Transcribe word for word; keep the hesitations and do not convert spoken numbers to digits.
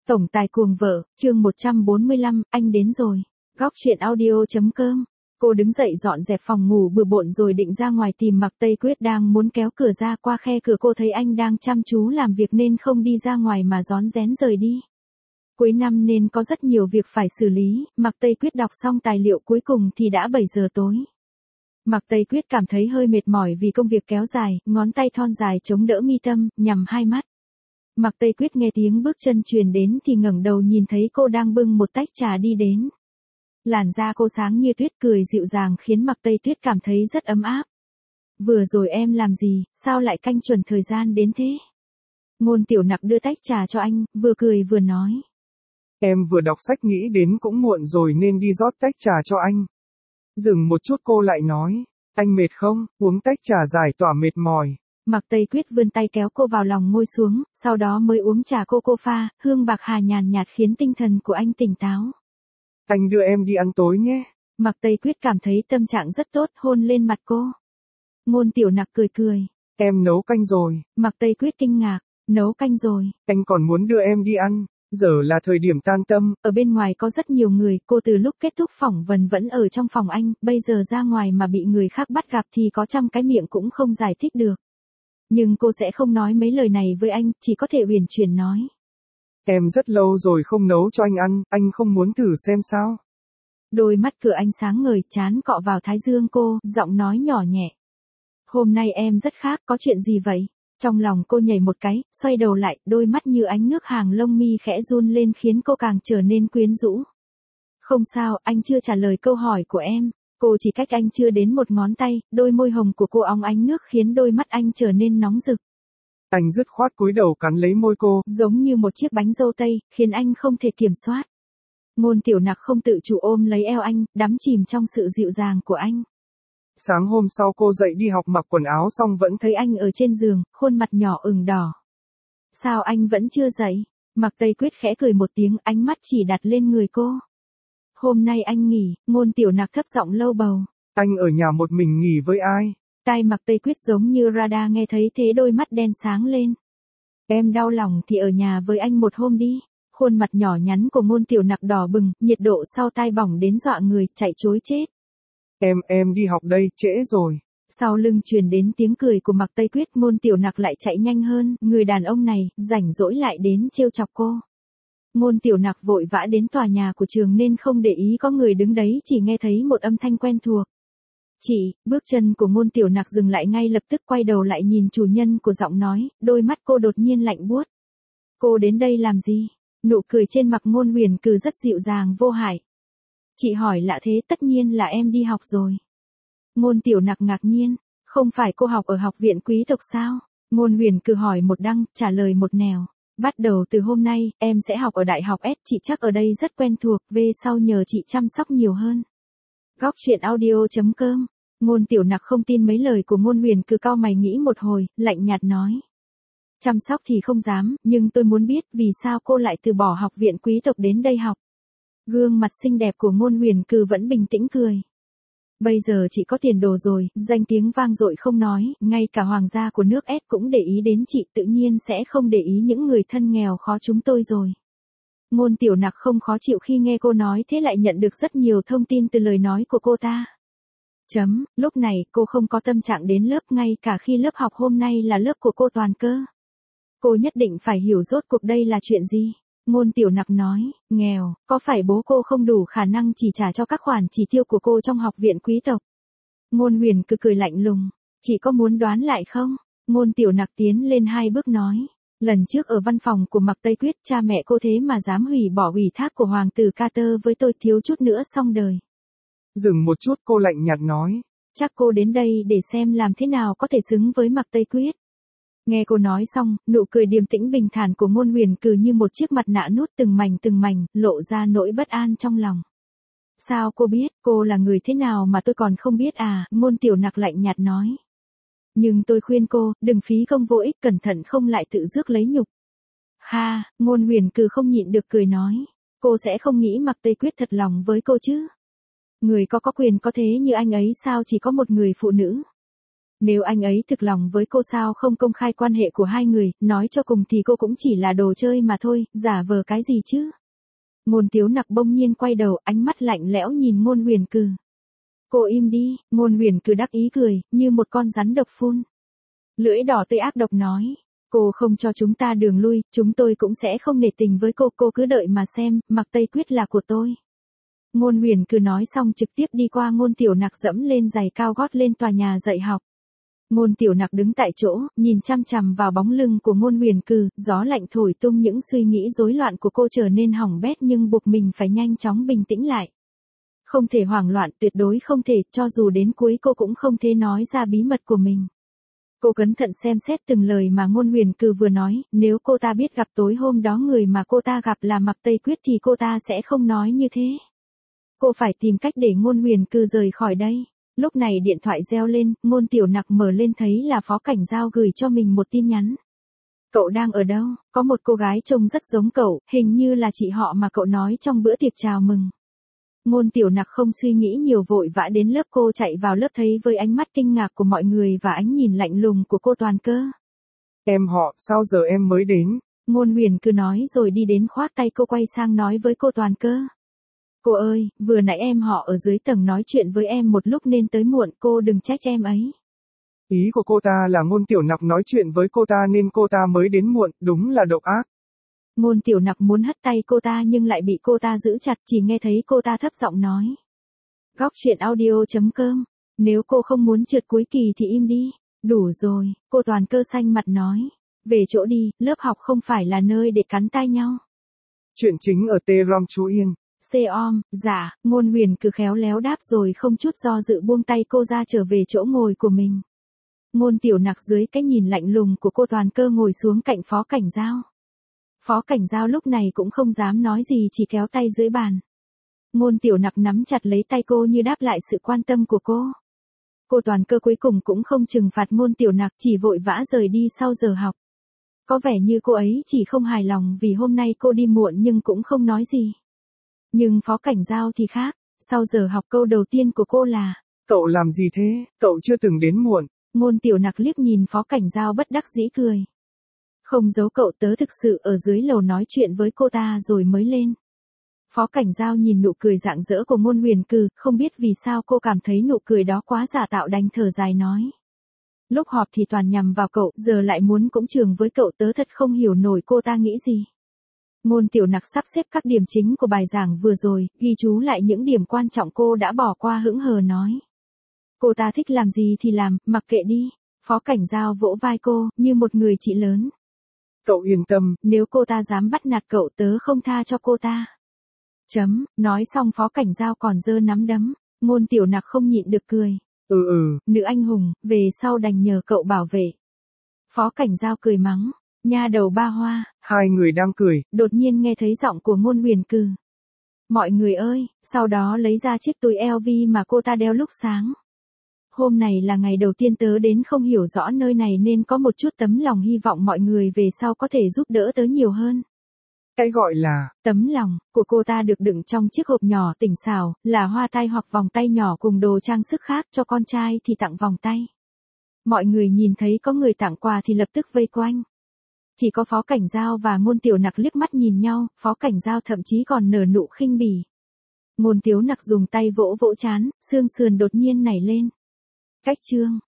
Tổng tài cuồng vợ, chương một trăm bốn mươi lăm, anh đến rồi. Góc truyện audio.com. Cô đứng dậy dọn dẹp phòng ngủ bừa bộn rồi định ra ngoài tìm Mạc Tây Quyết đang muốn kéo cửa ra. Qua khe cửa cô thấy anh đang chăm chú làm việc nên không đi ra ngoài mà rón rén rời đi. Cuối năm nên có rất nhiều việc phải xử lý, Mạc Tây Quyết đọc xong tài liệu cuối cùng thì đã bảy giờ tối. Mạc Tây Quyết cảm thấy hơi mệt mỏi vì công việc kéo dài, ngón tay thon dài chống đỡ mi tâm, nhắm hai mắt. Mạc Tây Quyết nghe tiếng bước chân truyền đến thì ngẩng đầu nhìn thấy cô đang bưng một tách trà đi đến. Làn da cô sáng như tuyết, cười dịu dàng khiến Mạc Tây Tuyết cảm thấy rất ấm áp. Vừa rồi em làm gì, sao lại canh chuẩn thời gian đến thế? Ngôn Tiểu Nặc đưa tách trà cho anh, vừa cười vừa nói. Em vừa đọc sách nghĩ đến cũng muộn rồi nên đi rót tách trà cho anh. Dừng một chút cô lại nói, anh mệt không, uống tách trà giải tỏa mệt mỏi. Mạc Tây Quyết vươn tay kéo cô vào lòng ngồi xuống, sau đó mới uống trà cô cô pha, hương bạc hà nhàn nhạt khiến tinh thần của anh tỉnh táo. Anh đưa em đi ăn tối nhé. Mạc Tây Quyết cảm thấy tâm trạng rất tốt, hôn lên mặt cô. Ngôn Tiểu Nặc cười cười. Em nấu canh rồi. Mạc Tây Quyết kinh ngạc, nấu canh rồi. Anh còn muốn đưa em đi ăn, giờ là thời điểm tan tầm. Ở bên ngoài có rất nhiều người, cô từ lúc kết thúc phỏng vấn vẫn ở trong phòng anh, bây giờ ra ngoài mà bị người khác bắt gặp thì có trăm cái miệng cũng không giải thích được. Nhưng cô sẽ không nói mấy lời này với anh, chỉ có thể uyển chuyển nói. Em rất lâu rồi không nấu cho anh ăn, anh không muốn thử xem sao? Đôi mắt cửa anh sáng ngời, trán cọ vào thái dương cô, giọng nói nhỏ nhẹ. Hôm nay em rất khác, có chuyện gì vậy? Trong lòng cô nhảy một cái, xoay đầu lại, đôi mắt như ánh nước, hàng lông mi khẽ run lên khiến cô càng trở nên quyến rũ. Không sao, anh chưa trả lời câu hỏi của em. Cô chỉ cách anh chưa đến một ngón tay, đôi môi hồng của cô óng ánh nước khiến đôi mắt anh trở nên nóng rực. Anh dứt khoát cúi đầu cắn lấy môi cô, giống như một chiếc bánh dâu tây, khiến anh không thể kiểm soát. Ngôn Tiểu Nặc không tự chủ ôm lấy eo anh, đắm chìm trong sự dịu dàng của anh. Sáng hôm sau cô dậy đi học mặc quần áo xong vẫn thấy anh ở trên giường, khuôn mặt nhỏ ửng đỏ. Sao anh vẫn chưa dậy? Mạc Tây Quyết khẽ cười một tiếng, ánh mắt chỉ đặt lên người cô. Hôm nay anh nghỉ, Ngôn Tiểu Nặc thấp giọng lâu bầu. Anh ở nhà một mình nghỉ với ai? Tai Mạc Tây Quyết giống như radar nghe thấy thế, đôi mắt đen sáng lên. Em đau lòng thì ở nhà với anh một hôm đi. Khuôn mặt nhỏ nhắn của Ngôn Tiểu Nặc đỏ bừng, nhiệt độ sau tai bỏng đến dọa người, chạy trối chết. Em, em đi học đây, trễ rồi. Sau lưng truyền đến tiếng cười của Mạc Tây Quyết, Ngôn Tiểu Nặc lại chạy nhanh hơn, người đàn ông này, rảnh rỗi lại đến trêu chọc cô. Ngôn Tiểu Nặc vội vã đến tòa nhà của trường nên không để ý có người đứng đấy, chỉ nghe thấy một âm thanh quen thuộc. Chị, bước chân của Ngôn Tiểu Nặc dừng lại ngay lập tức, quay đầu lại nhìn chủ nhân của giọng nói, đôi mắt cô đột nhiên lạnh buốt. Cô đến đây làm gì? Nụ cười trên mặt Ngôn Huyền Cừ rất dịu dàng vô hại. Chị hỏi lạ thế, tất nhiên là em đi học rồi. Ngôn Tiểu Nặc ngạc nhiên, không phải cô học ở học viện quý tộc sao? Ngôn Huyền Cừ hỏi một đằng, trả lời một nẻo. Bắt đầu từ hôm nay, em sẽ học ở đại học S, chị chắc ở đây rất quen thuộc, về sau nhờ chị chăm sóc nhiều hơn. Góc truyện audio.com. Ngôn Tiểu Nặc không tin mấy lời của Ngôn Huyền Cừ, cau mày nghĩ một hồi, lạnh nhạt nói. Chăm sóc thì không dám, nhưng tôi muốn biết vì sao cô lại từ bỏ học viện quý tộc đến đây học. Gương mặt xinh đẹp của Ngôn Huyền Cừ vẫn bình tĩnh cười. Bây giờ chị có tiền đồ rồi, danh tiếng vang dội không nói, ngay cả hoàng gia của nước S cũng để ý đến chị, tự nhiên sẽ không để ý những người thân nghèo khó chúng tôi rồi. Ngôn Tiểu Nặc không khó chịu khi nghe cô nói thế, lại nhận được rất nhiều thông tin từ lời nói của cô ta. Chấm, lúc này cô không có tâm trạng đến lớp, ngay cả khi lớp học hôm nay là lớp của cô Toàn Cơ. Cô nhất định phải hiểu rốt cuộc đây là chuyện gì. Ngôn Tiểu Nặc nói, nghèo, có phải bố cô không đủ khả năng chỉ trả cho các khoản chỉ tiêu của cô trong học viện quý tộc? Ngôn Huyền Cừ cười lạnh lùng, chị có muốn đoán lại không? Ngôn Tiểu Nặc tiến lên hai bước nói, lần trước ở văn phòng của Mạc Tây Quyết, cha mẹ cô thế mà dám hủy bỏ ủy thác của hoàng tử Carter với tôi, thiếu chút nữa xong đời. Dừng một chút cô lạnh nhạt nói, chắc cô đến đây để xem làm thế nào có thể xứng với Mạc Tây Quyết. Nghe cô nói xong, nụ cười điềm tĩnh bình thản của Ngôn Huyền Cừ như một chiếc mặt nạ nút từng mảnh từng mảnh, lộ ra nỗi bất an trong lòng. Sao cô biết, cô là người thế nào mà tôi còn không biết à? Ngôn Tiểu Nặc lạnh nhạt nói. Nhưng tôi khuyên cô, đừng phí công vô ích, cẩn thận không lại tự rước lấy nhục. Ha, Ngôn Huyền Cừ không nhịn được cười nói. Cô sẽ không nghĩ Mạc Tây Quyết thật lòng với cô chứ? Người có có quyền có thế như anh ấy sao chỉ có một người phụ nữ? Nếu anh ấy thực lòng với cô sao không công khai quan hệ của hai người, nói cho cùng thì cô cũng chỉ là đồ chơi mà thôi, giả vờ cái gì chứ. Ngôn Tiếu Nặc bỗng nhiên quay đầu, ánh mắt lạnh lẽo nhìn Ngôn Huyền Cừ. Cô im đi, Ngôn Huyền Cừ đắc ý cười, như một con rắn độc phun. Lưỡi đỏ tươi ác độc nói. Cô không cho chúng ta đường lui, chúng tôi cũng sẽ không nể tình với cô, cô cứ đợi mà xem, Mạc Tây Quyết là của tôi. Ngôn Huyền Cừ nói xong trực tiếp đi qua Ngôn Tiểu Nặc dẫm lên giày cao gót lên tòa nhà dạy học. Ngôn Tiểu Nặc đứng tại chỗ, nhìn chăm chằm vào bóng lưng của Ngôn Huyền Cừ, gió lạnh thổi tung những suy nghĩ rối loạn của cô trở nên hỏng bét nhưng buộc mình phải nhanh chóng bình tĩnh lại. Không thể hoảng loạn, tuyệt đối không thể, cho dù đến cuối cô cũng không thể nói ra bí mật của mình. Cô cẩn thận xem xét từng lời mà Ngôn Huyền Cừ vừa nói, nếu cô ta biết gặp tối hôm đó người mà cô ta gặp là Mạc Tây Quyết thì cô ta sẽ không nói như thế. Cô phải tìm cách để Ngôn Huyền Cừ rời khỏi đây. Lúc này điện thoại reo lên, Ngôn Tiểu Nặc mở lên thấy là Phó Cảnh Giao gửi cho mình một tin nhắn. Cậu đang ở đâu? Có một cô gái trông rất giống cậu, hình như là chị họ mà cậu nói trong bữa tiệc chào mừng. Ngôn Tiểu Nặc không suy nghĩ nhiều vội vã đến lớp, cô chạy vào lớp thấy với ánh mắt kinh ngạc của mọi người và ánh nhìn lạnh lùng của cô Toàn Cơ. Em họ, sao giờ em mới đến? Ngôn Huyền cứ nói rồi đi đến khoác tay cô, quay sang nói với cô Toàn Cơ. Cô ơi, vừa nãy em họ ở dưới tầng nói chuyện với em một lúc nên tới muộn, cô đừng trách em ấy. Ý của cô ta là Ngôn Tiểu Nặc nói chuyện với cô ta nên cô ta mới đến muộn, đúng là độc ác. Ngôn Tiểu Nặc muốn hất tay cô ta nhưng lại bị cô ta giữ chặt, chỉ nghe thấy cô ta thấp giọng nói. Góc truyện audio chấm com, nếu cô không muốn trượt cuối kỳ thì im đi. Đủ rồi, cô Toàn Cơ xanh mặt nói. Về chỗ đi, lớp học không phải là nơi để cắn tai nhau. Chuyện chính ở T-rom Chú Yên. Xe-om, dạ, Ngôn Huyền cứ khéo léo đáp rồi không chút do dự buông tay cô ra trở về chỗ ngồi của mình. Ngôn Tiểu Nặc dưới cái nhìn lạnh lùng của cô Toàn Cơ ngồi xuống cạnh Phó Cảnh Giao. Phó Cảnh Giao lúc này cũng không dám nói gì, chỉ kéo tay dưới bàn. Ngôn Tiểu Nặc nắm chặt lấy tay cô như đáp lại sự quan tâm của cô. Cô Toàn Cơ cuối cùng cũng không trừng phạt Ngôn Tiểu Nặc, chỉ vội vã rời đi sau giờ học. Có vẻ như cô ấy chỉ không hài lòng vì hôm nay cô đi muộn nhưng cũng không nói gì. Nhưng Phó Cảnh Giao thì khác, sau giờ học câu đầu tiên của cô là: Cậu làm gì thế, cậu chưa từng đến muộn. Ngôn Tiểu Nặc liếc nhìn Phó Cảnh Giao bất đắc dĩ cười. Không giấu cậu, tớ thực sự ở dưới lầu nói chuyện với cô ta rồi mới lên. Phó Cảnh Giao nhìn nụ cười rạng rỡ của Ngôn Huyền Cừ, không biết vì sao cô cảm thấy nụ cười đó quá giả tạo, đành thở dài nói. Lúc họp thì toàn nhằm vào cậu, giờ lại muốn cũng trường với cậu, tớ thật không hiểu nổi cô ta nghĩ gì. Ngôn Tiểu Nặc sắp xếp các điểm chính của bài giảng vừa rồi, ghi chú lại những điểm quan trọng cô đã bỏ qua, hững hờ nói. Cô ta thích làm gì thì làm, mặc kệ đi. Phó Cảnh Giao vỗ vai cô, như một người chị lớn. Cậu yên tâm, nếu cô ta dám bắt nạt cậu tớ không tha cho cô ta. Chấm, nói xong Phó Cảnh Giao còn giơ nắm đấm. Ngôn Tiểu Nặc không nhịn được cười. Ừ ừ, nữ anh hùng, về sau đành nhờ cậu bảo vệ. Phó Cảnh Giao cười mắng. Nha đầu ba hoa. Hai người đang cười, đột nhiên nghe thấy giọng của Ngôn Huyền Cừ. Mọi người ơi, sau đó lấy ra chiếc túi L V mà cô ta đeo lúc sáng. Hôm này là ngày đầu tiên tớ đến, không hiểu rõ nơi này nên có một chút tấm lòng, hy vọng mọi người về sau có thể giúp đỡ tớ nhiều hơn. Cái gọi là tấm lòng của cô ta được đựng trong chiếc hộp nhỏ tinh xảo, là hoa tai hoặc vòng tay nhỏ cùng đồ trang sức khác, cho con trai thì tặng vòng tay. Mọi người nhìn thấy có người tặng quà thì lập tức vây quanh. Chỉ có Phó Cảnh Giao và Ngôn Tiểu Nặc liếc mắt nhìn nhau, Phó Cảnh Giao thậm chí còn nở nụ khinh bỉ. Ngôn Tiểu Nặc dùng tay vỗ vỗ trán, xương sườn đột nhiên nảy lên. Cách chương